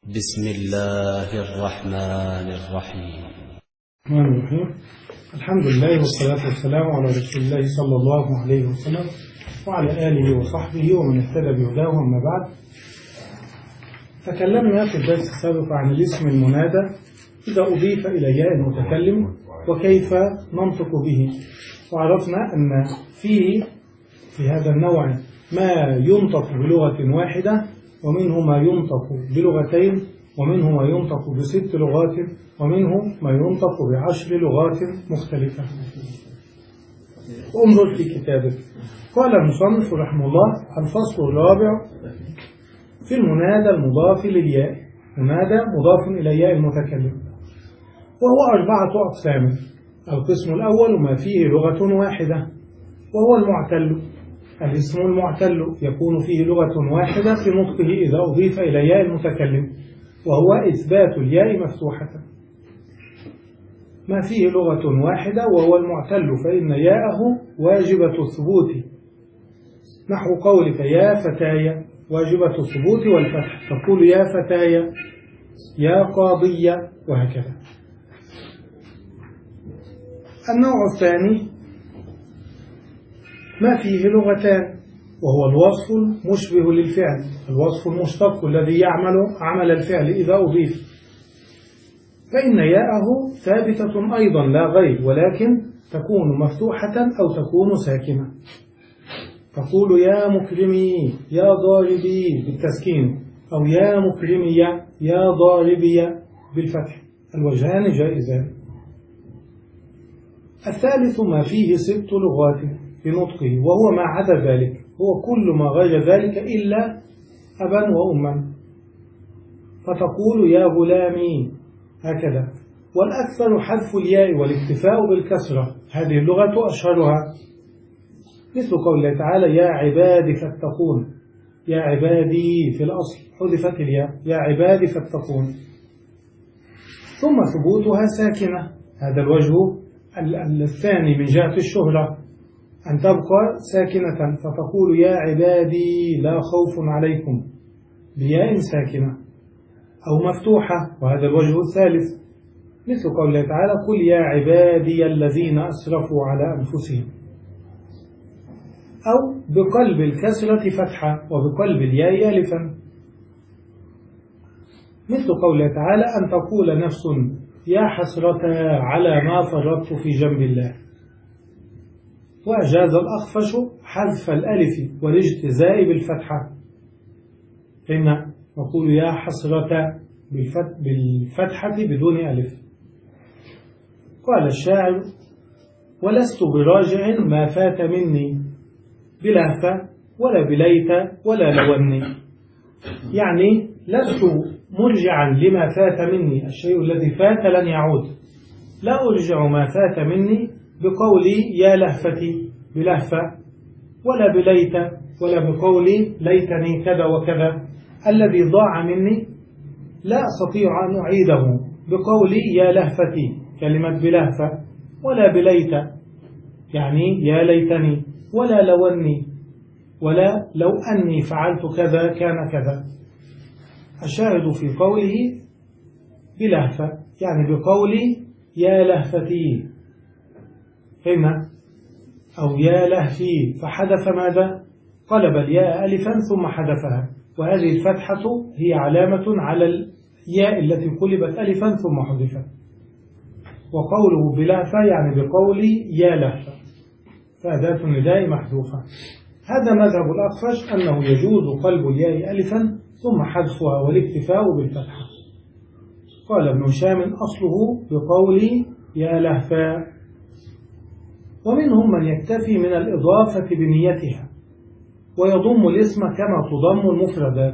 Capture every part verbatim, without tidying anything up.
بسم الله الرحمن الرحيم. الرحمن الرحيم. الحمد لله والصلاة والسلام على رسول الله صلى الله عليه وسلم وعلى آله وصحبه ومن اهتدى بهداه. أما بعد، تكلمنا في الدرس السابق عن الاسم المنادى إذا أضيف إلى ياء المتكلم وكيف ننطق به، وعرفنا أن فيه في هذا النوع ما ينطق بلغة واحدة، ومنه ما ينطق بلغتين، ومنه ما ينطق بست لغات، ومنه ما ينطق بعشر لغات مختلفة. انظر في كتابه. قال المصنف رحمه الله: الفصل الرابع في المنادى المضاف للياء. منادى مضاف إلى ياء المتكلم، وهو أربعة أقسام. القسم الأول ما فيه لغة واحدة، وهو المعتل. الاسم المعتل يكون فيه لغة واحدة في نطقه إذا أضيف إلى ياء المتكلم، وهو إثبات الياء مفتوحة. ما فيه لغة واحدة وهو المعتل فإن ياءه واجبة الثبوت، نحو قولك يا فتايا، واجبة الثبوت والفتح، تقول يا فتايا، يا قاضية، وهكذا. النوع الثاني ما فيه لغتان، وهو الوصف المشبه للفعل، الوصف المشتق الذي يعمل عمل الفعل إذا أضيف، فإن ياءه ثابتة أيضا لا غير، ولكن تكون مفتوحة أو تكون ساكنة. تقول يا مكرمي، يا ضاربي بالتسكين، أو يا مكرمي، يا ضاربي بالفتح، الوجهان جائزان. الثالث ما فيه ست لغات في نطقه، وهو ما عدا ذلك، هو كل ما غير ذلك إلا أبا وأما، فتقول يا غلامي، هكذا. والأكثر حذف الياء والاكتفاء بالكسرة، هذه اللغة أشهرها، مثل قول الله تعالى يا عبادي فاتقون، يا عبادي في الأصل حذفت الياء، يا عبادي فاتقون. ثم ثبوتها ساكنة، هذا الوجه الثاني من جهة الشهرة، أن تبقى ساكنة، فتقول يا عبادي لا خوف عليكم بياء ساكنة، أو مفتوحة، وهذا الوجه الثالث، مثل قول الله تعالى قل يا عبادي الذين أسرفوا على أنفسهم، أو بقلب الكسرة فتحة وبقلب الياء ألفا، مثل قول الله تعالى أن تقول نفس يا حسرة على ما فرطت في جنب الله. وأجاز الأخفش حذف الألف والاجتزاء بالفتحة، فإن نقول يا حسرة بالفتحة بدون ألف. قال الشاعر ولست براجع ما فات مني بلهفة ولا بليت ولا لوني، يعني لست مرجعا لما فات مني، الشيء الذي فات لن يعود، لا أرجع ما فات مني بقولي يا لهفتي بلهفة، ولا بليت، ولا بقولي ليتني كذا وكذا، الذي ضاع مني لا أستطيع أن أعيده بقولي يا لهفتي كلمة بلهفة، ولا بليت يعني يا ليتني، ولا لوني، ولا لو أني فعلت كذا كان كذا. الشاهد في قوله بلهفة يعني بقولي يا لهفتي، فهمنا؟ أو يا لهفي، فحذف ماذا؟ قلب الياء ألفا ثم حذفها، وهذه الفتحة هي علامة على الياء التي قلبت ألفا ثم حذفت. وقوله بلهفة يعني بقولي يا لهفة، فأداة النداء محذوفة. هذا مذهب الأخفش أنه يجوز قلب الياء ألفا ثم حذفها والاكتفاء بالفتحة. قال ابن هشام أصله بقولي يا لهفا. ومنهم من يكتفي من الإضافة بنيتها ويضم الاسم كما تضم المفردات،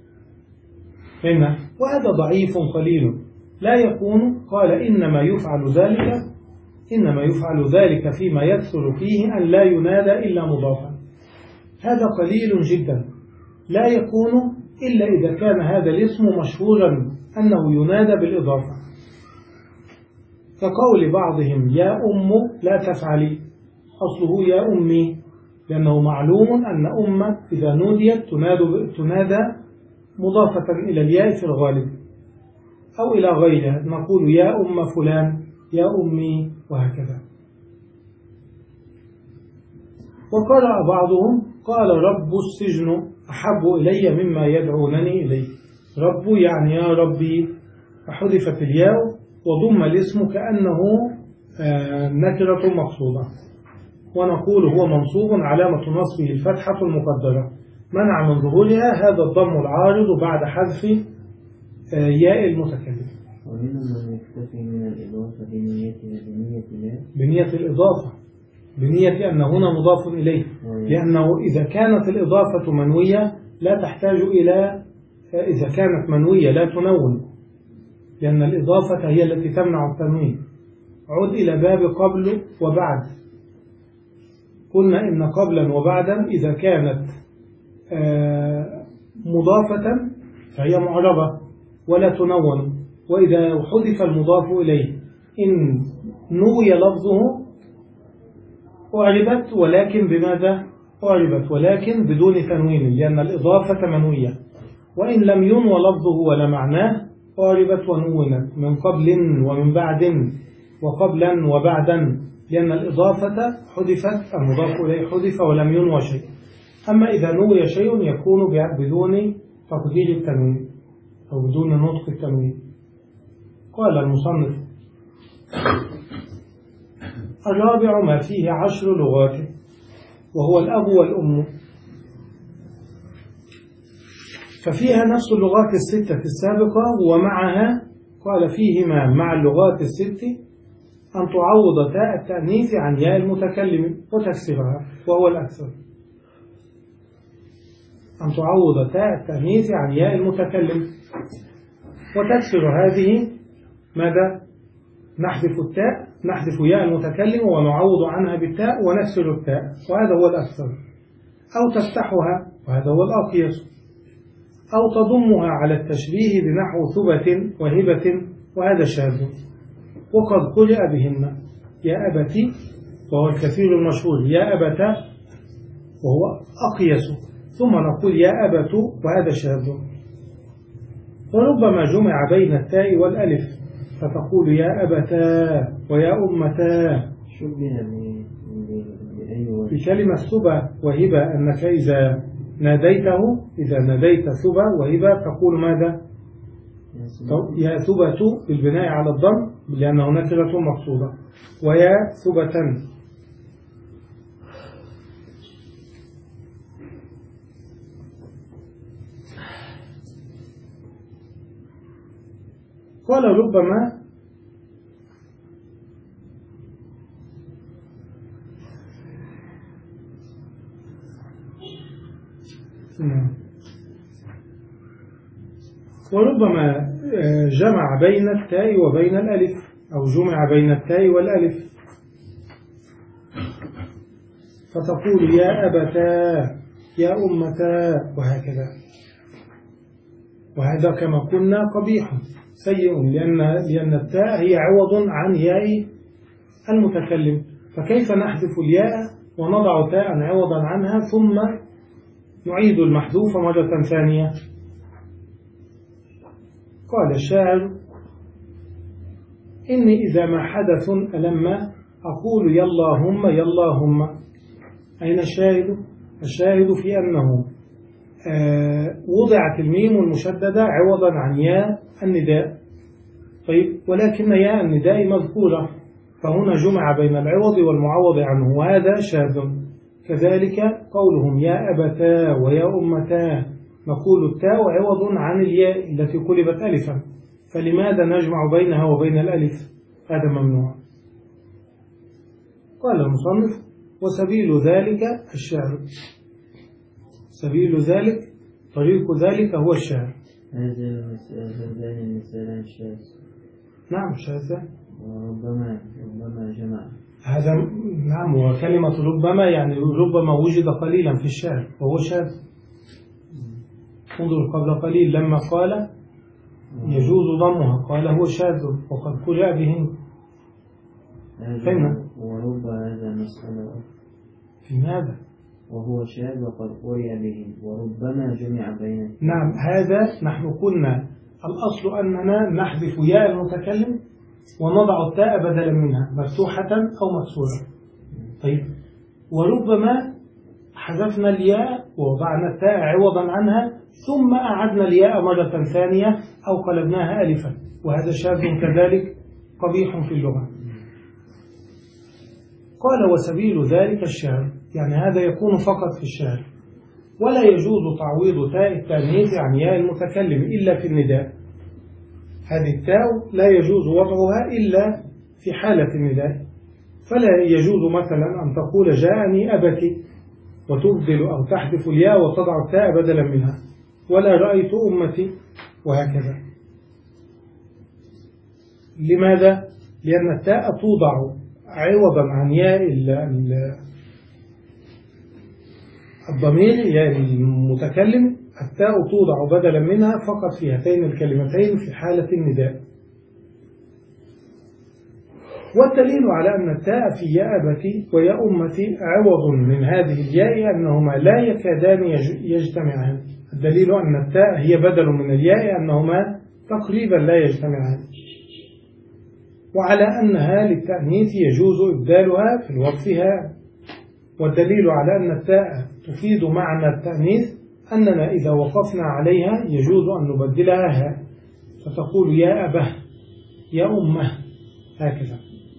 فهمنا؟ وهذا ضعيف قليل لا يكون. قال إنما يفعل ذلك إنما يفعل ذلك فيما يكثر فيه أن لا ينادى إلا مضافا، هذا قليل جدا، لا يكون إلا إذا كان هذا الاسم مشهورا أنه ينادى بالإضافة، كقول بعضهم يا أم لا تفعلي، أصله يا أمي، لأنه معلوم أن أم إذا نوديت تنادى مضافة إلى الياء في الغالب أو إلى غيرها، نقول يا أم فلان، يا أمي، وهكذا. وقرأ بعضهم قال رب السجن أحب إلي مما يدعونني إليه. رب يعني يا ربي، فحذفت الياء وضم الاسم كأنه نكرة مقصودة، ونقول هو منصوب علامة نصبه الفتحة المقدرة منع من ظهورها هذا الضم العارض بعد حذف ياء المتكلم. ومنهم من يكتفي من الإضافة بنيتها بنية لا بنية الإضافة، بنية أن هنا مضاف إليه، لأنه إذا كانت الإضافة منوية لا تحتاج إلى، إذا كانت منوية لا تنون، لأن الإضافة هي التي تمنع التنوين. عد إلى باب قبل وبعد، قلنا إن قبلا وبعدا إذا كانت مضافة فهي معربة ولا تنون، وإذا حذف المضاف إليه إن نوي لفظه أعربت، ولكن بماذا أعربت؟ ولكن بدون تنوين، لأن الإضافة منوية. وإن لم ينوى لفظه ولا معناه أعربت ونونت من قبل ومن بعد وقبلا وبعدا، لأن الإضافة حذفت، المضاف إليه حذف ولم ينوى شيء. أما إذا نوي شيء يكون بدون تقدير التنوين أو بدون نطق التنوين. قال المصنف الرابع ما فيه عشر لغات وهو الأب والأم، ففيها نفس اللغات الستة السابقة ومعها، قال فيهما مع اللغات الست أن تعوض تاء التأنيث عن ياء المتكلم وتكسرها، وهو الأكثر، أن تعوض تاء التأنيث عن ياء المتكلم وتكسر هذه ماذا؟ نحذف التاء، نحذف ياء المتكلم ونعوض عنها بالتاء ونكسر التاء، وهذا هو الأكثر، أو تفتحها وهذا هو الأقيس، أو تضمها على التشبيه بنحو ثبة وهبة وهذا شاذ. وقد قرئ بهن يا أبتي وهو الكثير المشهور، يا أبتا وهو أقيس، ثم نقول يا أبت وهذا شاذ. وربما جمع بين التاء والألف فتقول يا أبتا ويا أمتا، شبه بكلمة ثبة وهبة، أنك إذا ناديته، إذا ناديت ثبة وهبة تقول ماذا؟ يا ثبة بالبناء على الضم لأنه نكرة مقصودة، ويا ثبة. قال ربما وربما جمع بين التاء وبين الألف، أو جمع بين التاء والألف فتقول يا أبتا يا أمتا وهكذا، وهذا كما قلنا قبيح سيء، لأن, لأن التاء هي عوض عن ياء المتكلم، فكيف نحذف الياء ونضع تاء عوضا عنها ثم نعيد المحذوف مرة ثانية؟ قال الشاعر إني إذا ما حدث ألما أقول ياللهم ياللهم. أين الشاهد؟ الشاهد في أنه آه وضعت الميم المشددة عوضا عن ياء النداء، طيب ولكن ياء النداء مذكورة، فهنا جمع بين العوض والمعوض عنه، وهذا شاذ. كذلك قولهم يا أبتا ويا أمتا، نقول التاء عوض عن الياء التي قلبت ألفا، فلماذا نجمع بينها وبين الألف؟ هذا ممنوع. قال المصنف وسبيل ذلك الشعر، سبيل ذلك طريق ذلك هو الشعر. هذا المثال شاذ. نعم شاذ. وربما ربما جمع. هذا نعم، وكلمة ربما يعني ربما وجد قليلا في الشعر وهو شاذ. انظر قبل قليل لما قال يجوز ضمها قال هو شاذ وقد قرئ بهن. فهمنا. ورب هذا مسألة في ماذا؟ وهو شاذ وقد قرئ به وربما جمع بينه. نعم، هذا نحن قلنا الأصل أننا نحذف ياء المتكلم ونضع التاء بدلا منها مفتوحة أو مكسورة. طيب، وربما حذفنا الياء ووضعنا التاء عوضا عنها ثم أعدنا الياء مرة ثانية أو قلبناها ألفا، وهذا شاذ كذلك قبيح في اللغة. قال وسبيل ذلك الشعر، يعني هذا يكون فقط في الشعر، ولا يجوز تعويض تاء التأنيث عن ياء المتكلم إلا في النداء. هذه التاء لا يجوز وضعها إلا في حالة النداء، فلا يجوز مثلا أن تقول جاءني أبتي وتبدل أو تحذف الياء وتضع التاء بدلا منها، ولا رأيت أمتي، وهكذا. لماذا؟ لأن التاء توضع عوضا عن ياء الضمير ياء المتكلم، التاء توضع بدلا منها فقط في هاتين الكلمتين في حالة النداء. والدليل على أن التاء في يا أبتي ويا أمتي عوض من هذه الياء أنهما لا يكادان يجتمعان. الدليل أن التاء هي بدل من الياء أنهما تقريبا لا يجتمعان، وعلى أنها للتأنيث يجوز إبدالها في الوقفها. والدليل على أن التاء تفيد معنى التأنيث أننا إذا وقفنا عليها يجوز أن نبدلها هاء، فتقول يا أبه يا أمه، هكذا.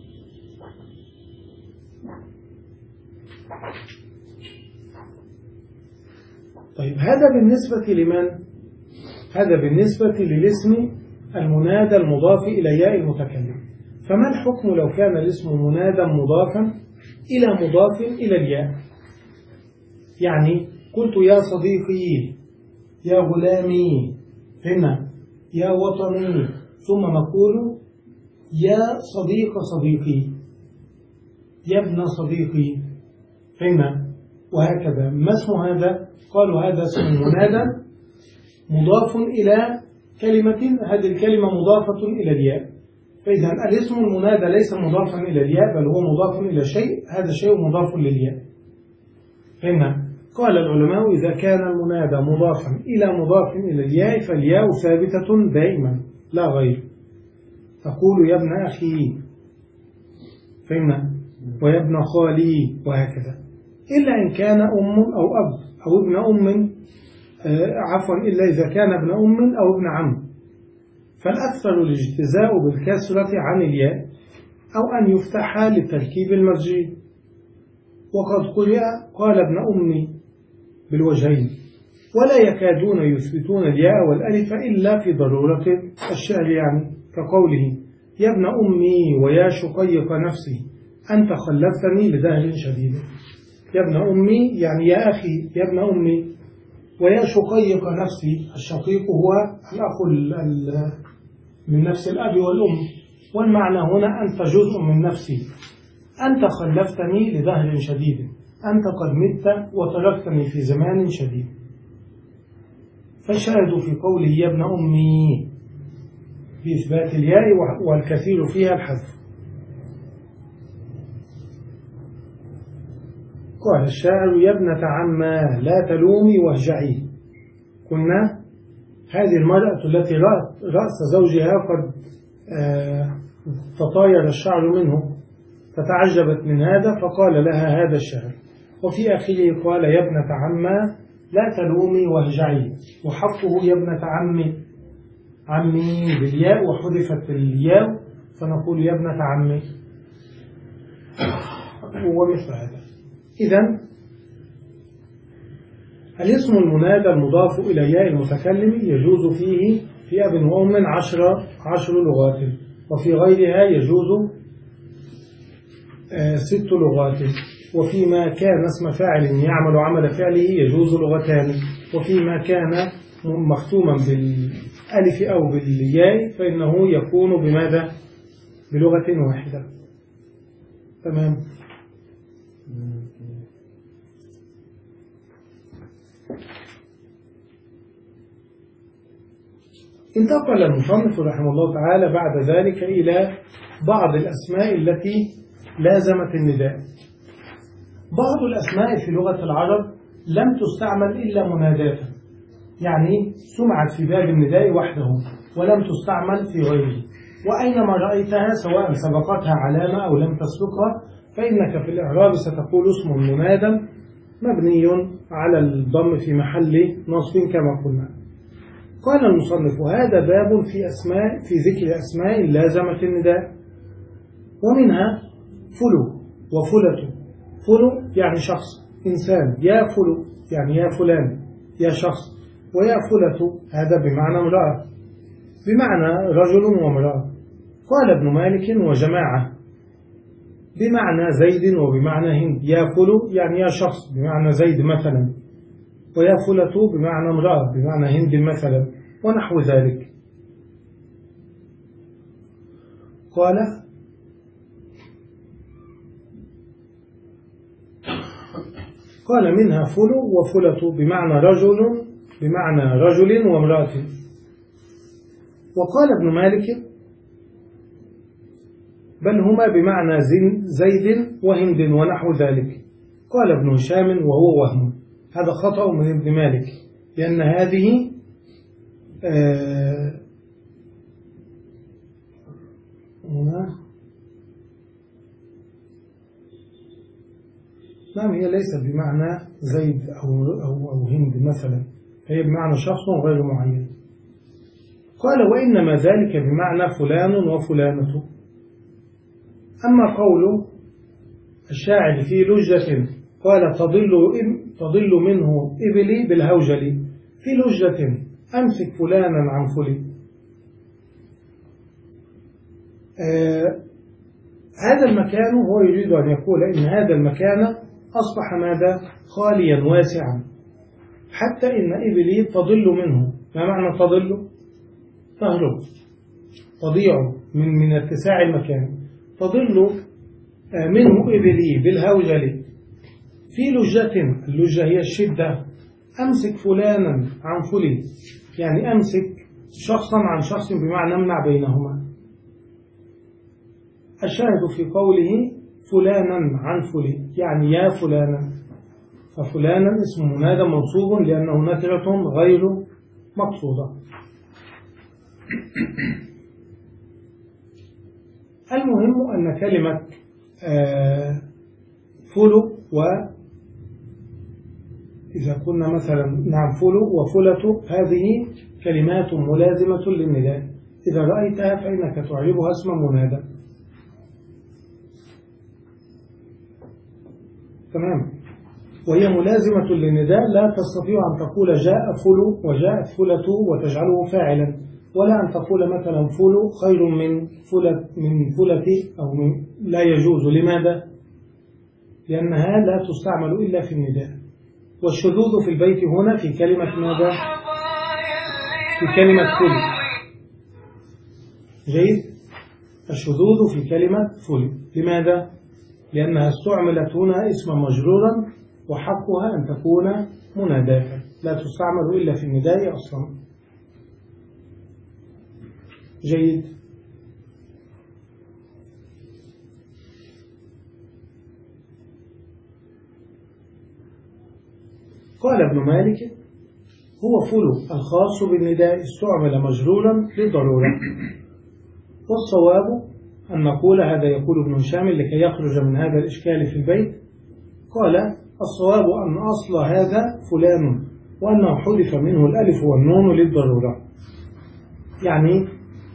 طيب، هذا بالنسبة لمن؟ هذا بالنسبة للاسم المنادى المضاف إلى ياء المتكلم. فما الحكم لو كان الاسم منادى مضافا إلى مضاف إلى الياء؟ يعني قلت يا صديقي، يا غلامي، هنا يا وطني، ثم نقول يا صديق صديقي، يا ابن صديقي، هنا، وهكذا. ما اسم هذا؟ قالوا هذا اسم منادى مضاف إلى كلمة، هذه الكلمة مضافة إلى الياء. فإذا الاسم المنادى ليس مضافا إلى الياء، بل هو مضاف إلى شيء، هذا شيء مضاف للياء. هنا قال العلماء إذا كان المنادى مضافا إلى مضاف إلى الياء فالياء ثابتة دائما لا غير. تقول يا ابن أخي، فهمنا، ويا ابن خالي، وهكذا. إلا إن كان أم أو أب أو ابن أم، عفوا إلا إذا كان ابن أم أو ابن عم، فالأكثر الاجتزاء بالكسرة عن الياء أو أن يفتح للتركيب المزجي. وقد قرئ قال ابن أمي بالوجهين، ولا يكادون يثبتون الياء والألف إلا في ضرورة الشعر، يعني كقوله يا ابن أمي ويا شقيق نفسي أنت خلفتني لدهر شديد. يا ابن أمي يعني يا أخي، يا ابن أمي، ويا شقيق نفسي، الشقيق هو الأخ من نفس الأب والأم، والمعنى هنا أنت جزء من نفسي، أنت خلفتني لدهر شديد، أنت قد مت وتركتني في زمان شديد. فالشاهد في قوله يا ابن أمي بإثبات الياء والكثير فيها الحذف. قال الشاعر يا ابنة عما لا تلومي واهجعي. قلنا هذه المرأة التي رأس زوجها قد تطاير الشعر منه فتعجبت من هذا فقال لها هذا الشعر. وفي آخره قال يا ابنة عما لا تلومي واهجعي، وحقه يا ابنة عمي، عمي بالياء وحذفت الياء فنقول يا ابنة عمي ومثل هذا. إذن الاسم المنادى المضاف إلى ياء المتكلم يجوز فيه في أب وأم عشر, عشر لغات، وفي غيرها يجوز آه ست لغات، وفيما كان اسم فاعل يعمل عمل فعله يجوز لغتان، وفيما كان مختوما بالألف أو بالياء فإنه يكون بماذا؟ بلغة واحدة. تمام. انتقل المصنف رحمه الله تعالى بعد ذلك إلى بعض الأسماء التي لازمت النداء. بعض الأسماء في لغة العرب لم تستعمل إلا مناداة، يعني سمعت في باب النداء وحده ولم تستعمل في غيره، وأينما رأيتها سواء سبقتها علامة أو لم تسبقها فإنك في الإعراب ستقول اسم منادى مبني على الضم في محل نصب كما قلنا. قال المصنف: هذا باب في أسماء في ذكر أسماء لازمة النداء، ومنها فلو وفلة. فلو يعني شخص إنسان، يا فلو يعني يا فلان يا شخص، ويا فلة هذا بمعنى امرأة، بمعنى رجل وامرأة. قال ابن مالك: وجماعة بمعنى زيد وبمعنى هند. يا فلو يعني يا شخص بمعنى زيد مثلا، ويا فلة بمعنى امرأة بمعنى هند مثلا، ونحو ذلك. قال: قال منها فلو وفلة بمعنى رجل بمعنى رجل وامرأة. وقال ابن مالك: بل هما بمعنى زيد وهند ونحو ذلك. قال ابن هشام: وهو وهم. هذا خطأ من ابن مالك، لأن هذه آه نعم هي ليست بمعنى زيد أو, أو, أو هند مثلا، هي بمعنى شخص غير معين. قال: وإنما ذلك بمعنى فلان وفلانة. أما قول الشاعر في لجة قال: تضل, تضل منه إبلي بالهوجل، في لجة أمسك فلانا عن فلي. آه هذا المكان هو يريد أن يقول إن هذا المكان أصبح ماذا؟ خاليا واسعا، حتى إن إبلي تضل منه. ما معنى تضل؟ تهرب، تضيع من, من اتساع المكان. تضل منه إبلي بالهوجل في لجة. اللجة هي الشدة. أمسك فلانا عن فلي يعني أمسك شخصا عن شخص بمعنى امنع بينهما. الشاهد في قوله فلانا عن فلي يعني يا فلانا، ففلانا اسم منادى منصوب لأنه نكرة غير مقصودة. المهم أن كلمة فلو، وإذا كنا مثلا نعم فلو وفلة، هذه كلمات ملازمة للنداء، إذا رأيتها فإنك تعربها اسم منادى. تمام. وهي ملازمة للنداء، لا تستطيع أن تقول جاء فلو وجاءت فلة وتجعله فاعلا، ولا أن تقول مثلا فلو خير من فلة من فلتي أو من، لا يجوز. لماذا؟ لأنها لا تستعمل إلا في النداء. والشذوذ في البيت هنا في كلمة ماذا؟ في كلمة فلو. جيد. الشذوذ في كلمة فلو. لماذا؟ لأنها استعملت هنا اسما مجرورا وحقها أن تكون مناداة، لا تستعمل إلا في النداء أصلا. جيد. قال ابن مالك: هو فلو الخاص بالنداء استعمل مجرورا للضرورة. والصواب أن نقول، هذا يقول ابن هشام لكي يخرج من هذا الإشكال في البيت، قال: الصواب أن أصل هذا فلان، وأنه حذف منه الألف والنون للضرورة. يعني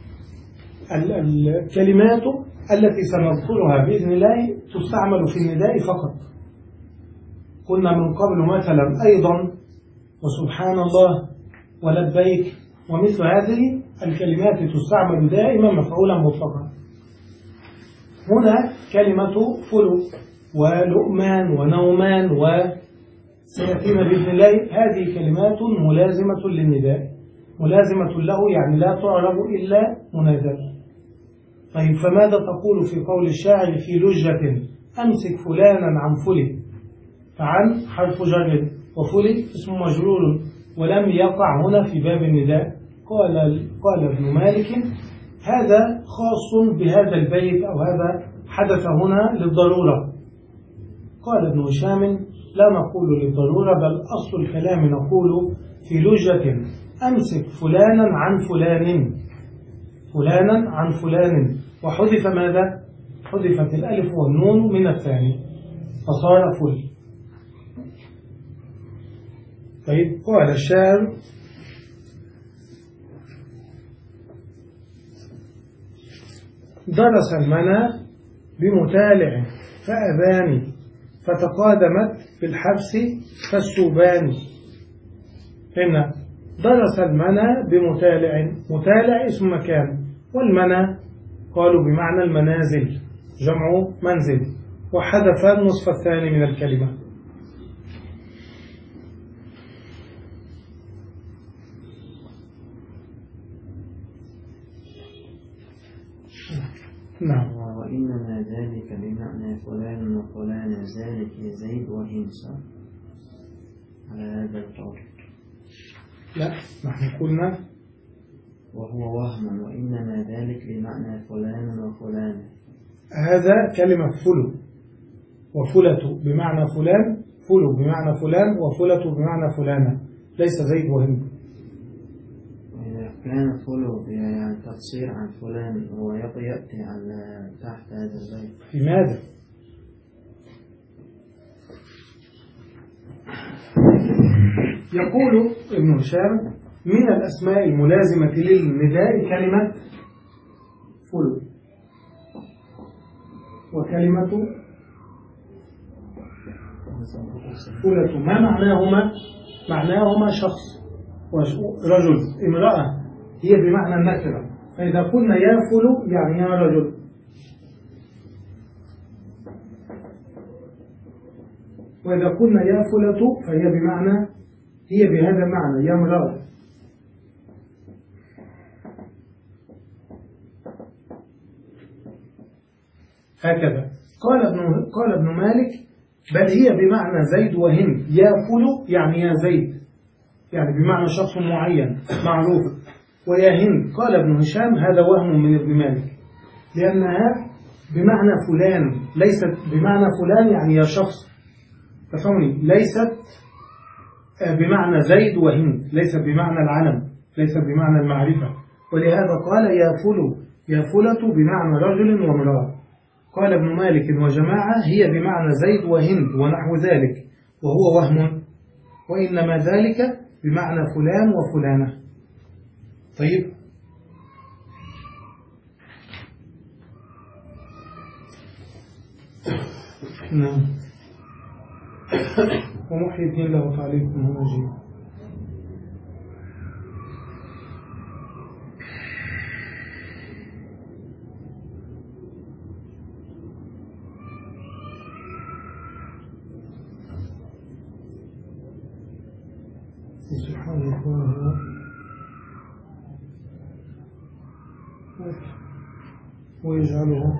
الكلمات التي سنذكرها بإذن الله تستعمل في النداء فقط. قلنا من قبل مثلا أيضا وسبحان الله ولبيك ومثل هذه الكلمات تستعمل دائما مفعولا مطلقا. هنا كلمة فلو ولؤمان ونومان وسيأتينا بإذن الله، هذه كلمات ملازمة للنداء، ملازمة له يعني لا تعرب إلا منادى. طيب فماذا تقول في قول الشاعر في لجة أمسك فلانا عن فلي؟ فعن حرف جر وفلي اسم مجرور ولم يقع هنا في باب النداء. قال قال ابن مالك: هذا خاص بهذا البيت أو هذا حدث هنا للضرورة. قال ابن هشام لا نقول للضرورة، بل أصل الكلام نقول في لجة أمسك فلانا عن فلان، فلانا عن فلان، وحذف ماذا؟ حذفت الألف والنون من الثاني فصار فل. طيب قال الشاعر درس المنى بمتالع فأباني، فتقادمت في الحبس فالسوبان. هنا درس المنى بمتالع، متالع اسم مكان، والمنى قالوا بمعنى المنازل جمع منزل، وحذف النصف الثاني من الكلمة. نعم. وإنما ذلك بمعنى فلان وفلان ذلك زيد وهمس على هذا القول. لا نحن قلنا وهو وهم، وإنما ذلك بمعنى فلان وفلان. هذا كلمة فلو، وفلة بمعنى فلان، فلو بمعنى فلان، وفلة بمعنى فلانة، ليس زيد وهند. وإذا كان فلو يعني تقصير عن فلان هو يأتي على تحت هذا البيت في ماذا؟ يقول ابن هشام من الأسماء الملازمة للنداء كلمة فلو وكلمة فلة. ما معناهما؟ معناهما شخص رجل، امرأة هي بمعنى النكرة، فإذا قلنا يا فلو يعني يا رجل، وإذا قلنا يا فلة فهي بمعنى هي بهذا المعنى يا امرأة. هكذا قال ابن قال ابن مالك بل هي بمعنى زيد وهند، يا فلو يعني يا زيد، يعني بمعنى شخص معين معروف، ويا هند قال ابن هشام هذا وهم من ابن مالك، لأنها بمعنى فلان ليست بمعنى فلان يعني يا شخص، تفهمني، ليست بمعنى زيد وهند، ليست بمعنى العلم، ليست بمعنى المعرفة، ولهذا قال يا فلو يا فلة بمعنى رجل وامرأة. قال ابن مالك وجماعة هي بمعنى زيد وهند ونحو ذلك، وهو وهم، وإنما ذلك بمعنى فلان وفلانة. طيب نعم. ومحي الدين له تعليق هنا جيد. سبحانه وتعالى ويجعله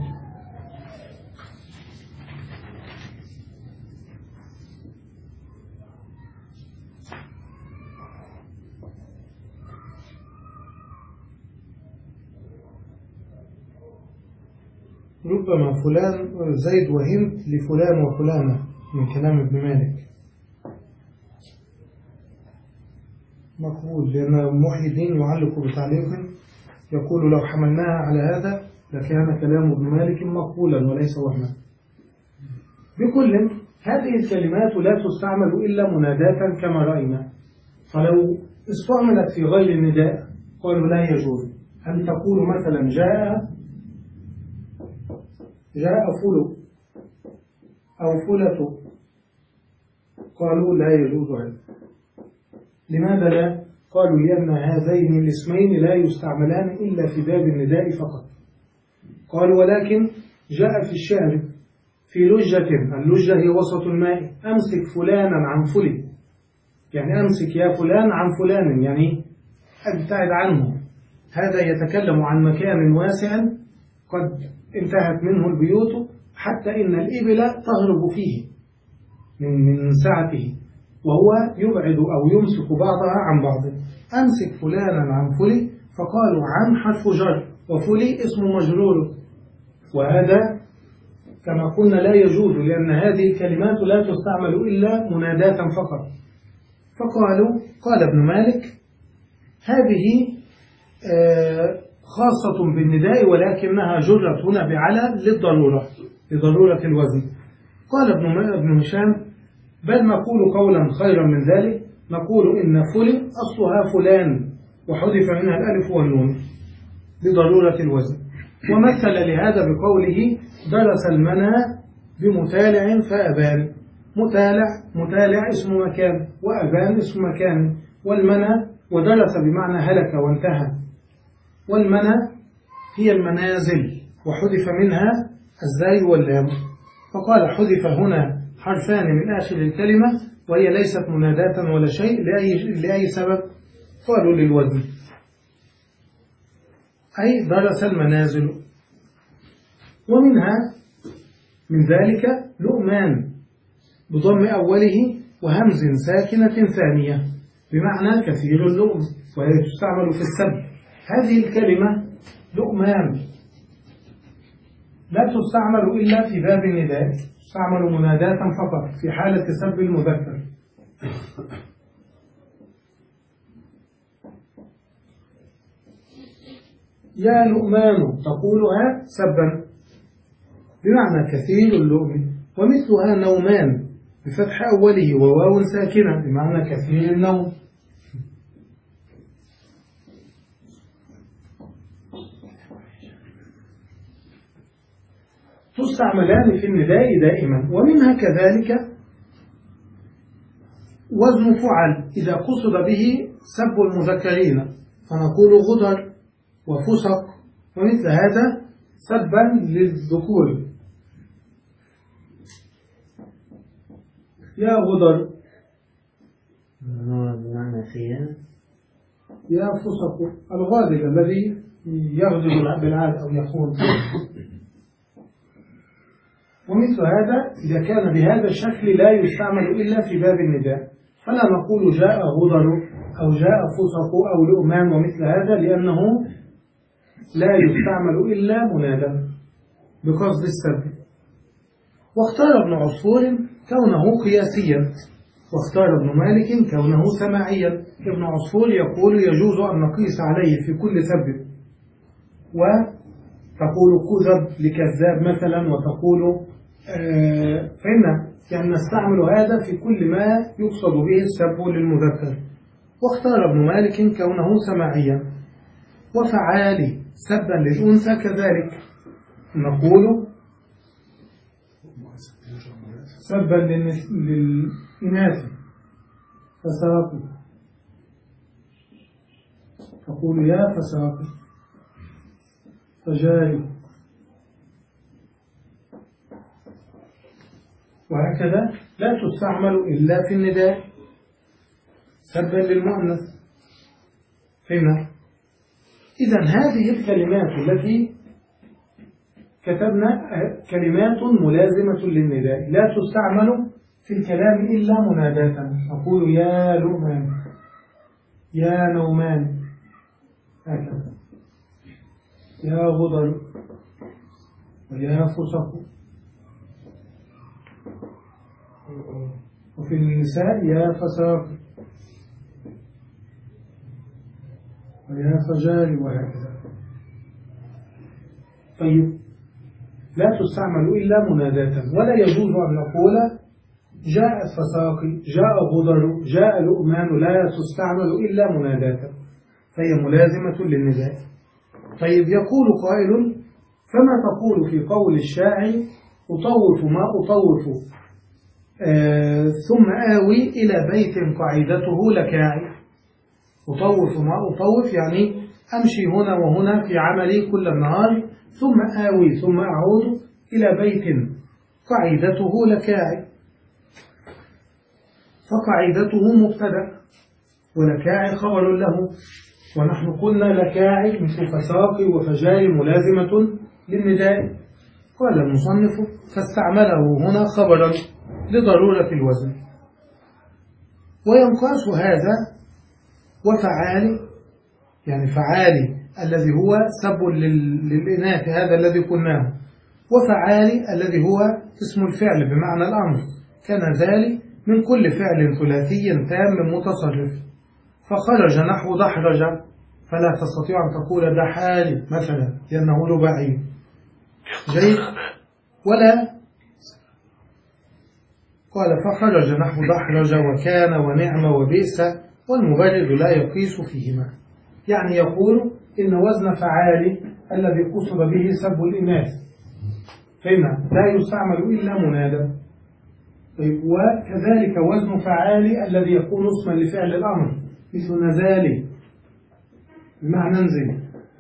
ربما فلان زيد وهند لفلان وفلانة من كلام ابن مالك مقبول، لأن محي الدين يعلق بتعليقه يقول لو حملناها على هذا لكان كلام ابن مالك مقبولا وليس وهما. بكل هذه الكلمات لا تستعمل إلا مناداة كما رأينا، فلو استعملت في غير النداء قالوا لا يجوز. أن تقول مثلا جاء جاء فلو أو فلة، قالوا لا يجوز هذا. لماذا لا؟ قالوا لأن هذين الاسمين لا يستعملان إلا في باب النداء فقط. قالوا ولكن جاء في الشعر في لجة، اللجة هي وسط الماء، أمسك فلانا عن فلي، يعني أمسك يا فلان عن فلان يعني أبتعد عنه. هذا يتكلم عن مكان واسع قد انتهت منه البيوت حتى إن الإبل تهرب فيه من من سعته، وهو يبعد أو يمسك بعضها عن بعض. أمسك فلانا عن فلي، فقالوا عن حرف جر وفلي اسم مجرور، وهذا كما قلنا لا يجوز، لأن هذه الكلمات لا تستعمل إلا مناداة فقط. فقالوا قال ابن مالك هذه خاصة بالنداء ولكنها جرت هنا بعلى للضرورة لضرورة الوزن. قال ابن هشام بل نقول قولا خيرا من ذلك، نقول إن فل أصلها فلان وحذف منها الألف والنون لضرورة الوزن. ومثل لهذا بقوله درس المنى بمتالع فأبان. متالع متالع اسم مكان وأبان اسم مكان، والمنى ودرس بمعنى هلك وانتهى، والمنى هي المنازل وحذف منها الزاي واللام. فقال حذف هنا حرفان من آخر الكلمة وهي ليست مناداة ولا شيء لأي, لأي سبب؟ قالوا للوزن، أي درس المنازل. ومنها من ذلك لؤمان بضم أوله وهمز ساكنة ثانية بمعنى كثير اللؤم، وهي تستعمل في السب. هذه الكلمة لؤمان لا تستعمل إلا في باب النداء، تستعمل مناداة فقط في حالة سب المذكر. يا لؤمان تقولها سبا بمعنى كثير اللؤم. ومثلها نومان بفتح أوله وواو ساكنة بمعنى كثير النوم. تستعملان في النداء دائما. ومنها كذلك وزن فعل إذا قصد به سب المذكرين، فنقول غدر وفسق ومثل هذا سبا للذكور. يا غدر بمعنى خيانة، يا فسق الغادر الذي يغدر بالعاد أو يخون. ومثل هذا إذا كان بهذا الشكل لا يستعمل إلا في باب النداء، فلا نقول جاء غدر أو جاء فسق أو لؤمان ومثل هذا، لأنه لا يستعمل إلا منادى بقصد السب. واختار ابن عصفور كونه قياسيا، واختار ابن مالك كونه سماعيا. ابن عصفور يقول يجوز أن نقيس عليه في كل سب، وتقول كذب لكذاب مثلا، وتقول آه فإن يعني نستعمل هذا في كل ما يقصد به السب للمذكر. واختار ابن مالك كونه سماعيا. وفعالي سبا للأنثى كذلك، نقول سبا للإناث فساقي، تقول يا فساقي فجاري، وهكذا لا تستعمل إلا في النداء سبا للمؤنث. فهمنا؟ إذن هذه الكلمات التي كتبنا كلمات ملازمة للنداء لا تستعمل في الكلام إلا مناداة. نقول يا لؤمان، يا نومان، هكذا، يا غدر، ويا فسق. وفي النساء يا فساق ويا فجار، وهكذا. طيب، لا تستعمل إلا مناداة. ولا يجوز أن نقول جاء فساقي، جاء غدر، جاء لؤمان، لا تستعمل إلا مناداة، فهي ملازمة للنداء. طيب، يقول قائل فما تقول في قول الشاعر أطوف ما أطوف آه ثم آوي إلى بيت قاعدته لكاعي. أطوف ما أطوف يعني أمشي هنا وهنا في عملي كل النهار، ثم آوي ثم أعود إلى بيت قاعدته لكاعي. فقاعدته مبتدأ ولكاعي خبر له، ونحن قلنا لكاعي مثل فساقي وفجاري ملازمة للنداء. قال المصنف فاستعمله هنا خبرا لضرورة الوزن. وينقاس هذا وفعالي، يعني فعالي الذي هو سب للإناث هذا الذي قلناه، وفعالي الذي هو اسم الفعل بمعنى الأمر، كان ذلك من كل فعل ثلاثي تام متصرف. فخرج نحو دحرج، فلا تستطيع أن تقول دحالي مثلا لأنه رباعي. جيد. ولا قال فخرج نحو دحرج وكان ونعم وبئس، والمبرر لا يقيس فيهما. يعني يقول إن وزن فعالي الذي قصد به سب الإناث فإن لا يستعمل إلا منادى. طيب وكذلك وزن فعالي الذي يكون اسما لفعل الأمر مثل نزالي بمعنى انزل،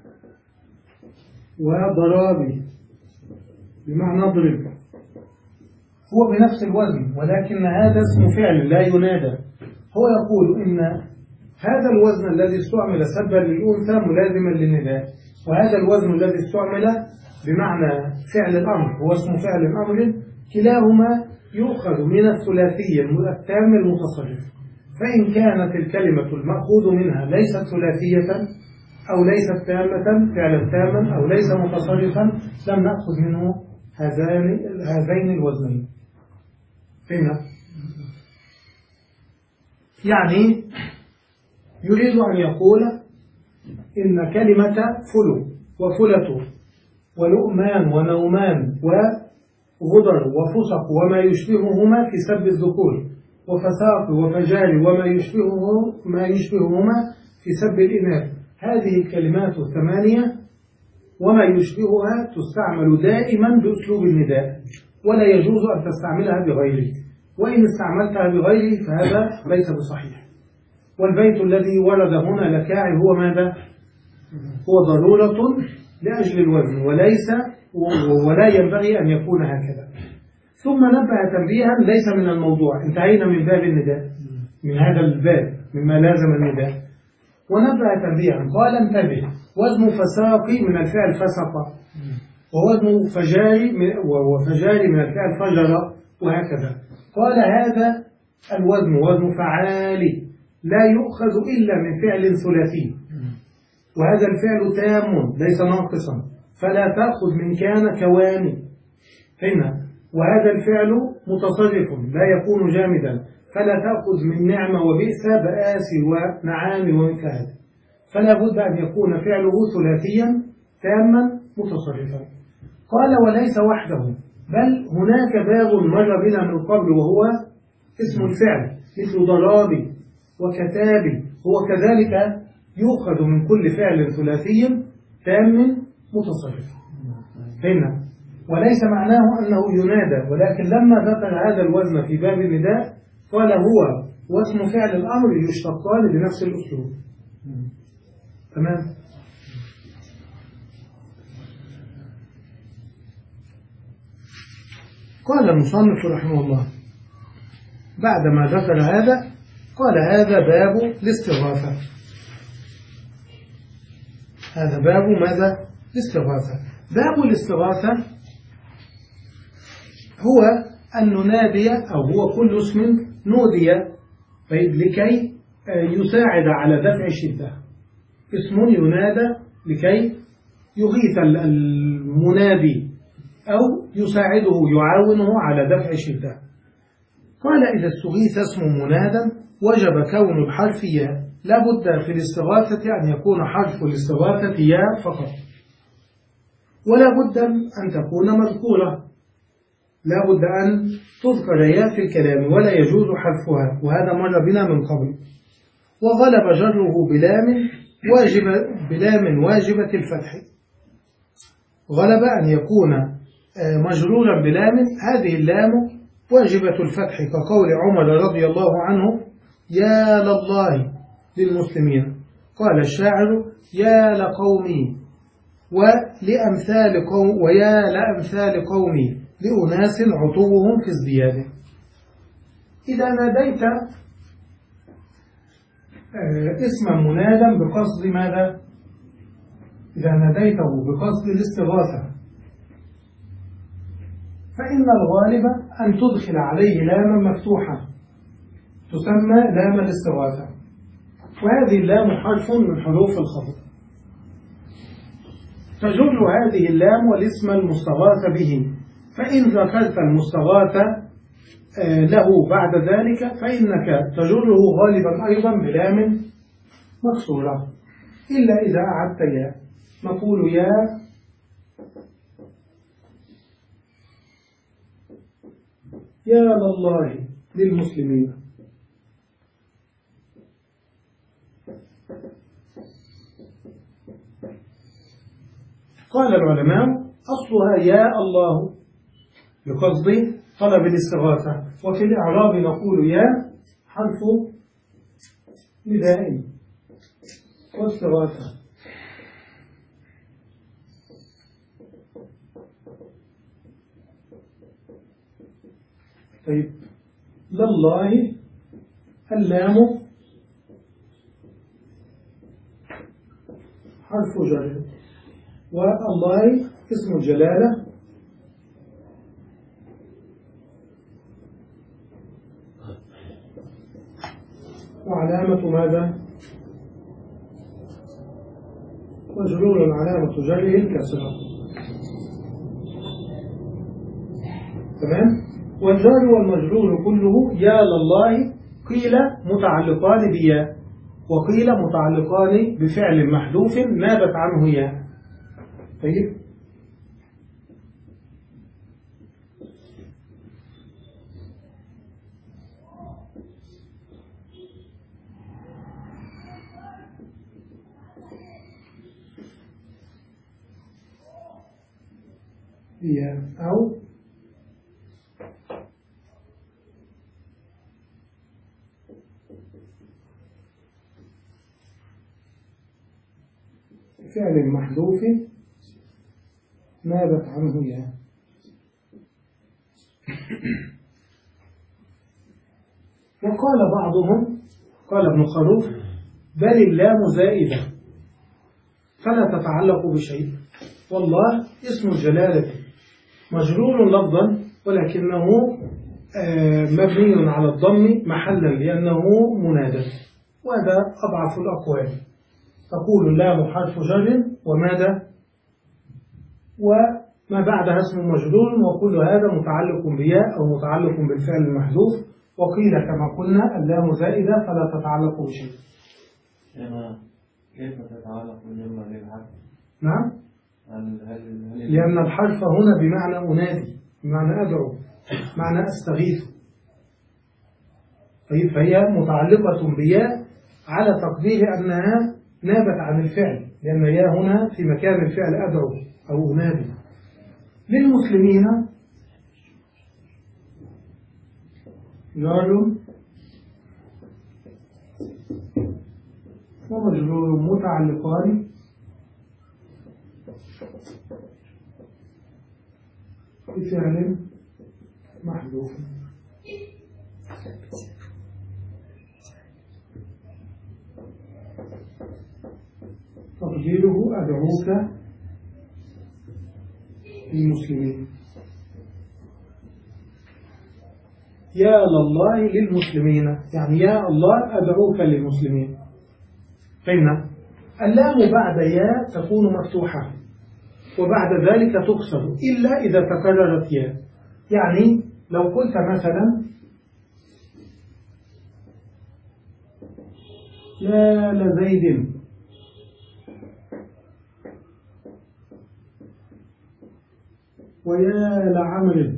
وضرابي بمعنى اضرب، هو بنفس الوزن ولكن هذا اسم فعل لا ينادى. هو يقول إن هذا الوزن الذي استعمل سبا للأنثى ملازما للنداء، وهذا الوزن الذي استعمل بمعنى فعل الأمر هو اسم فعل الأمر، كلاهما يؤخذ من الثلاثي التام المتصرف. فإن كانت الكلمة المأخوذ منها ليست ثلاثية أو ليست تامة فعلا تاما أو ليس متصرفا لم نأخذ منه هذين هذين الوزنين. فهمنا؟ يعني يريد أن يقول إن كلمة فلو وفلة ولؤمان ونومان وغدر وفسق وما يشبههما في سب الذكور، وفساق وفجار وما يشبهه ما يشبههما في سب الإناث، هذه الكلمات الثمانية وما يشبهها تستعمل دائما بأسلوب النداء، ولا يجوز أن تستعملها بغيره، وإن استعملتها بغيره فهذا ليس بصحيح. والبيت الذي ورد هنا لكاعي هو ماذا؟ هو ضرورة لأجل الوزن وليس ولا ينبغي أن يكون هكذا. ثم نبه تنبيها ليس من الموضوع، انتهينا من باب النداء، من هذا الباب مما لازم النداء، ونبه تنبيها قال انتبه وزن فساقي من الفعل فسق، ووزن فجاري وفجاري من الفعل فجر، وهكذا. قال هذا الوزن وزن فعالي لا يؤخذ إلا من فعل ثلاثي، وهذا الفعل تام ليس ناقصا، فلا تأخذ من كان كواني هنا، وهذا الفعل متصرف لا يكون جامدا، فلا تأخذ من نعمة وبئس بآسي ونعام ومثل هذا، فلا بد أن يكون فعله ثلاثيا تاما متصرفا. قال وليس وحده، بل هناك باب مر بنا من قبل وهو اسم الفعل مثل ضرابي وكتابي، هو كذلك يؤخذ من كل فعل ثلاثي تام متصرف. هنا وليس معناه أنه ينادى، ولكن لما ذكر هذا الوزن في باب النداء قال هو واسم فعل الأمر يشتقان بنفس الأسلوب. تمام. قال المصنف رحمه الله بعدما ذكر هذا قال هذا باب الاستغاثة. هذا باب ماذا؟ الاستغاثة. باب الاستغاثة هو أن ننادي أو هو كل اسم نودي لكي يساعد على دفع الشدة، اسم ينادى لكي يغيث المنادي أو يساعده يعاونه على دفع الشدة. قال إذا استغيث اسم منادى وجب كون الحرف ياء، لا بد في الاستغاثة أن يكون حرف الاستغاثة ياء فقط، ولا بد أن تكون مذكورة، لا بد أن تذكر ياء في الكلام ولا يجوز حذفها، وهذا مر بنا من قبل. وغلب جره بلام واجب بلام واجبة الفتح، غلب أن يكون مجرورا بلام، هذه اللام واجبة الفتح كقول عمر رضي الله عنه يا لله للمسلمين، قال الشاعر يا لقومي ولأمثال قوم ويا لأمثال قومي لأناس عطوهم في ازدياده. إذا ناديت اسما منادا بقصد ماذا؟ إذا ناديته بقصد الاستغاثة فإن الغالب أن تدخل عليه لاما مفتوحة تسمى لام الاستغاثة، وهذه اللام حرف من حروف الخفض. تجر هذه اللام والاسم المستغاث به، فإن ذكرت المستغاث له بعد ذلك فإنك تجره غالبا أيضا بلام مكسورة، إلا إذا أعدت يا. نقول يا يا لله للمسلمين. قال العلماء أصلها يا الله بقصد طلب الاستغاثة، وفي الإعراب نقول يا حرف نداء واستغاثة. طيب لله اللام حرف جر، والله اسم الجلالة وعلامة ماذا؟ مجرور علامة جره الكسرة. تمام؟ والجار والمجرور كله يا لله قيل متعلقان بيا، وقيل متعلقان بفعل محذوف نابت عنه يا. طيب يا أو فعل محذوف نابت عنه يا. وقال بعضهم، قال ابن خروف بل اللام زائدة فلا تتعلق بشيء، والله اسم الجلالة مجرور لفظا ولكنه مبني على الضم محلا لأنه منادى، وهذا أضعف الأقوال. تقول اللام حرف جر وماذا وما بعدها اسم مجرور، وكل هذا متعلق بياء أو متعلق بالفعل المحذوف. وقيل كما قلنا اللام زائدة فلا تتعلق بشيء. كيف تتعلق بالجملة للحرف؟ نعم، هل هل لأن الحرف هنا بمعنى أنادي، بمعنى أدعو، معنى أستغيث. طيب فهي متعلقة بياء على تقدير أنها نابت عن الفعل، لأن يا هنا في مكان الفعل أدعو أو أنادي. للمسلمين جار ومجرور متعلقان بفعل محذوف. تقديره أدعوك للمسلمين. يا لله للمسلمين يعني يا الله أدعوك للمسلمين. فإن اللام بعد يا تكون مفتوحة وبعد ذلك تكسر إلا إذا تكررت يا. يعني لو قلت مثلا يا لزيد ويا لعمر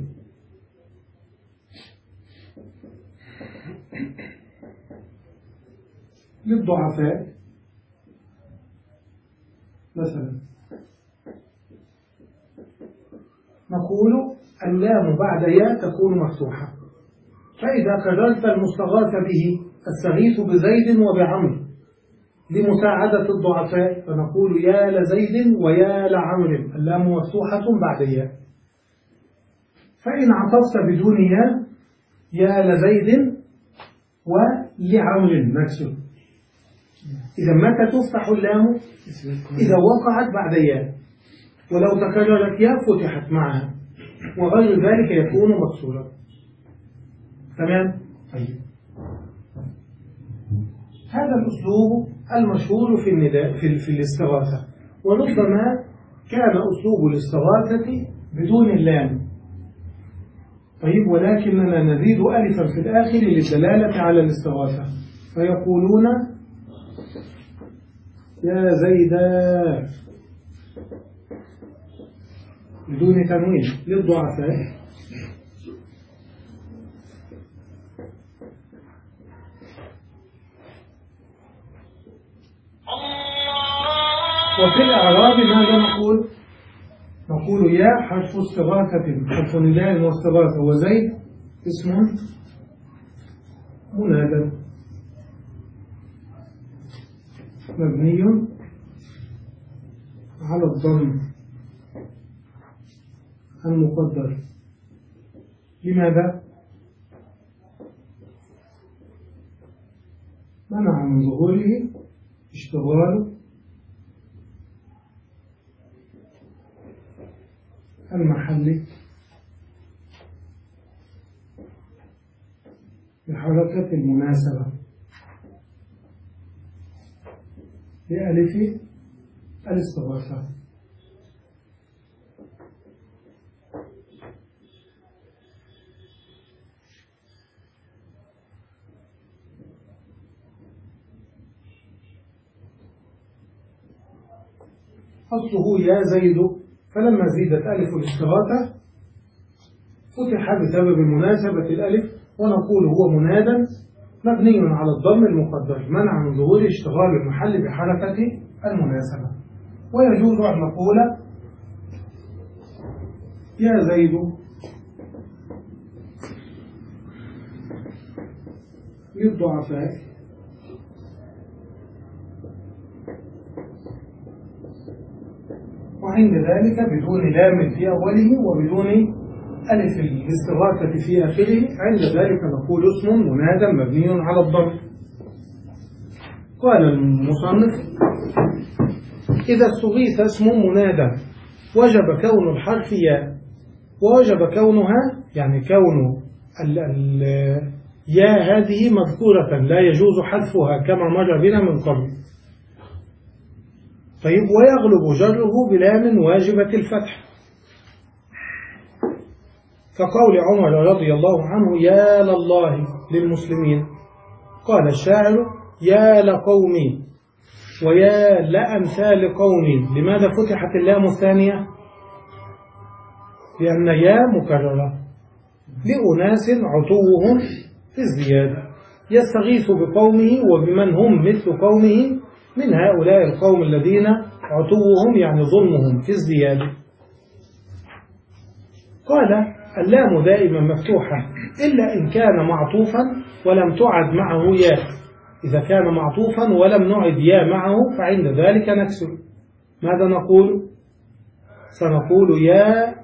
للضعفاء مثلا، نقول اللام بعد يا تكون مفتوحة. فإذا كررت المستغاث به استغيث بزيد وبعمر لمساعدة الضعفاء فنقول يا لزيد ويا لعمر، اللام مفتوحة بعد يا. فإن عطفت بدون يا يا لزيد ولعمر مكسور. إذا متى تفتح اللام؟ إذا وقعت بعد يا، ولو تكررت يا فتحت معها، وغير ذلك يكون مكسورا. تمام؟ طيب هذا الأسلوب المشهور في النداء في, في الاستغاثة، وربما كان أسلوب الاستغاثة بدون اللام. طيب ولكننا نزيد ألفا في الآخر للدلالة على الاستغاثة، فيقولون يا زيدا بدون تنوين للضعفاء. وفي الإعراب ماذا نقول؟ نقول يا حرف استغاثة، حرف نداء واستغاثة، وزيد اسم منادى مبني على الضم المقدر. لماذا؟ منع من ظهوره اشتغال المحل بحركة المناسبة لألف الاستغاثة. أصله يا زيد، فلما زيدت ألف الاستغاثة فتح بسبب مناسبة الألف، ونقول هو منادى مبني على الضم المقدر منع من ظهور اشتغال المحل بحركة المناسبة. ويجوز أن نقول يا زيد للضعفاء، وعند ذلك بدون لام في أوله وبدون ألف الاستغاثة في آخره، عند ذلك نقول اسم منادى مبني على الضم. قال المصنف إذا استغيث اسم منادى وجب كون الحرف ياء، ووجب كونها يعني كون ال ال يا هذه مذكورة لا يجوز حذفها كما مر بنا من قبل. طيب ويغلب جره بلام واجبة الفتح، كقول عمر رضي الله عنه يا لله للمسلمين. قال الشاعر يا لقومي ويا لأمثال قومي. لماذا فتحت اللام الثانية؟ لأن يا مكررة لأناس عتوهم في الزيادة، يستغيث بقومه وبمن هم مثل قومه من هؤلاء القوم الذين عتوهم يعني ظلمهم في الزيادة. قال اللام دائما مفتوحة إلا إن كان معطوفا ولم تعد معه ياء. إذا كان معطوفا ولم نعد ياء معه فعند ذلك نكسر. ماذا نقول؟ سنقول يا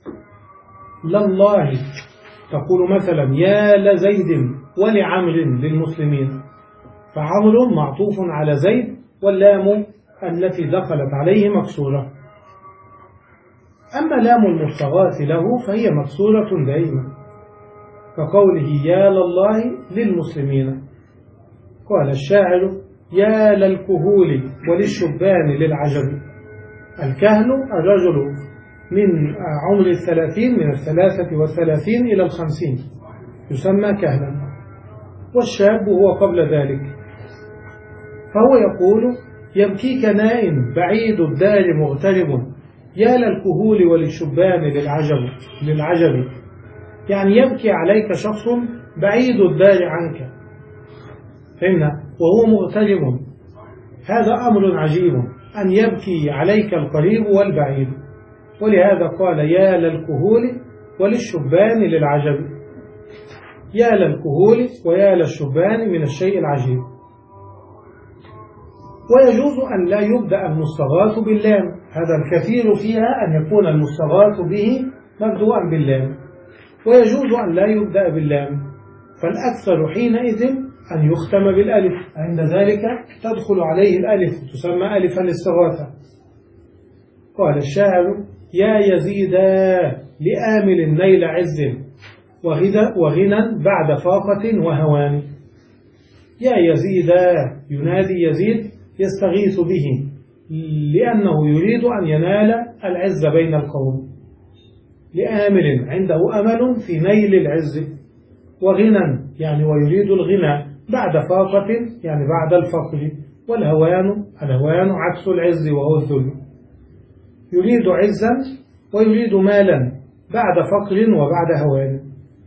لله، تقول مثلا يا لزيد ولعمر للمسلمين، فعمر معطوف على زيد واللام التي دخلت عليه مكسورة. أما لام المستغاث له فهي مكسورة دائما، كقوله يا لله للمسلمين. قال الشاعر يا للكهول وللشبان للعجب. الكهل الرجل من عمر الثلاثين، من الثلاثة والثلاثين إلى الخمسين يسمى كهلا، والشاب هو قبل ذلك. فهو يقول يبكيك نائم بعيد الدار مغترب، يا للكهول وللشبان للعجب للعجب يعني يبكي عليك شخص بعيد الدار عنك، فهمنا، وهو مغترب. هذا أمر عجيب أن يبكي عليك القريب والبعيد، ولهذا قال يا للكهول وللشبان للعجب. يا للكهول ويا للشبان من الشيء العجيب. ويجوز أن لا يبدأ المستغاث باللام، هذا الكثير فيها أن يكون المستغاث به مبدوءا باللام، ويجوز أن لا يبدأ باللام، فالأكثر حينئذ أن يختم بالألف، عند ذلك تدخل عليه الألف تسمى ألف الاستغاثة. قال الشاعر يا يزيدا لآمل نيل عز وغنى بعد فاقة وهوان. يا يزيدا ينادي يزيد يستغيث به، لأنه يريد أن ينال العز بين القوم، لآمل عنده أمل في نيل العز، وغنى يعني ويريد الغنى بعد فاقة يعني بعد الفقر، والهوان الهوان عكس العز وهو الذل، يريد عزا ويريد مالا بعد فقر وبعد هوان.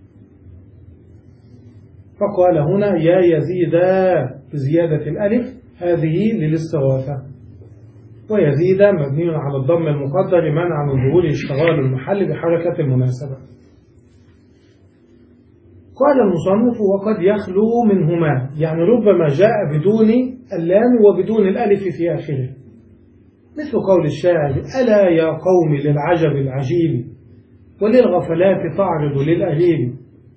فقال هنا يا يزيد بزيادة الألف هذه للاستغاثة، ويزيد مبني على الضم المقدر منع من ظهور اشتغال المحل بحركة المناسبة. قال المصنف وقد يخلو منهما، يعني ربما جاء بدون اللام وبدون الألف في آخره، مثل قول الشاعر ألا يا قوم للعجب العجيب وللغفلات تعرض للأهيب.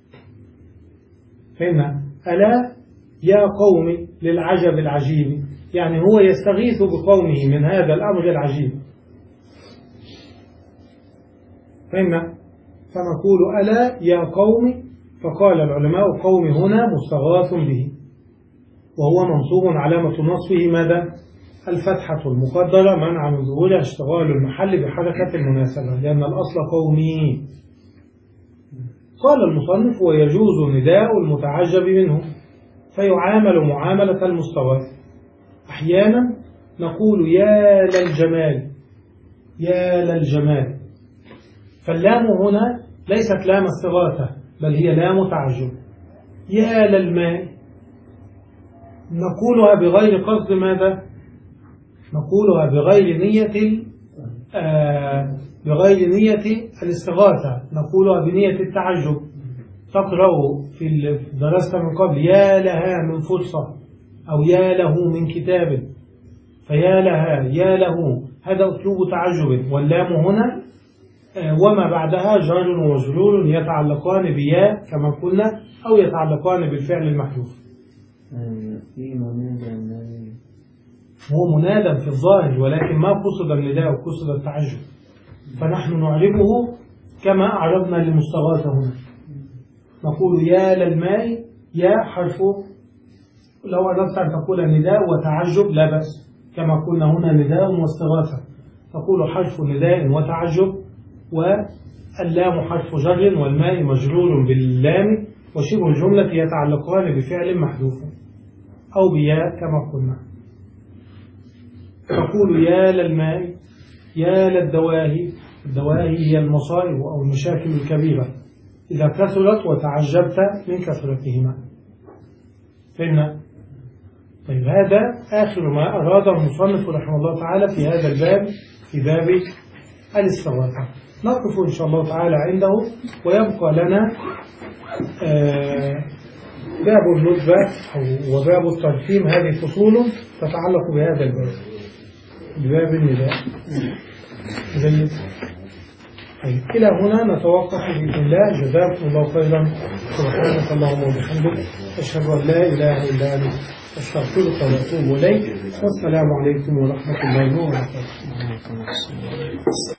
فهمنا ألا يا قوم للعجب العجيب، يعني هو يستغيث بقومه من هذا الأمر العجيب. فهمنا فنقول ألا يا قوم، فقال العلماء قوم هنا مستغاث به، وهو منصوب علامة نصبه ماذا؟ الفتحة المقدرة منع من ظهورها اشتغال المحل بحركة المناسبة، لأن الأصل قومي. قال المصنف ويجوز نداء المتعجب منه فيعامل معاملة المستغاث. أحيانا نقول يا للجمال، يا للجمال، فاللام هنا ليست لام استغاثة بل هي لام تعجب. يا للماء نقولها بغير قصد ماذا؟ نقولها بغير نية آه بغير نية الاستغاثة، نقولها بنية التعجب. تقرأ في دراسة من قبل يا لها من فرصة أو يا له من كتاب، فيا لها يا له هذا أسلوب تعجب، واللام هنا وما بعدها جار ومجرور يتعلقان بيا كما قلنا أو يتعلقان بالفعل المحذوف. هو منادى في الظاهر ولكن ما قصد النداء وقصد التعجب، فنحن نعربه كما أعربنا للمستغاثة هنا. نقول يا للماء، يا حرف لو أردت أن تقول نداء وتعجب لا بأس، كما قلنا هنا نداء واستغاثة تقول حرف نداء وتعجب، واللام حرف جر والماء مجرور باللام، وشبه الجملة يتعلقان بفعل محذوف أو بيا كما قلنا. تقول يا للماء، يا للدواهي، الدواهي هي المصائب أو المشاكل الكبيرة إذا كثرت وتعجبت من كثرتهما. فهمنا؟ طيب هذا آخر ما أراد المصنف رحمه الله تعالى في هذا الباب، في باب الاستغاثة. نقف إن شاء الله تعالى عنده، ويبقى لنا آه باب الندبة وباب الترحيم، هذه فصول تتعلق بهذا الباب، بباب النداء. جيد. طيب إلى هنا نتوقف بإذن الله. جزاكم الله خيرا. سبحانك اللهم وبحمدك أشهد أن لا إله إلا أنت أستغفرك وأتوب إليك. والسلام عليكم ورحمة الله وبركاته.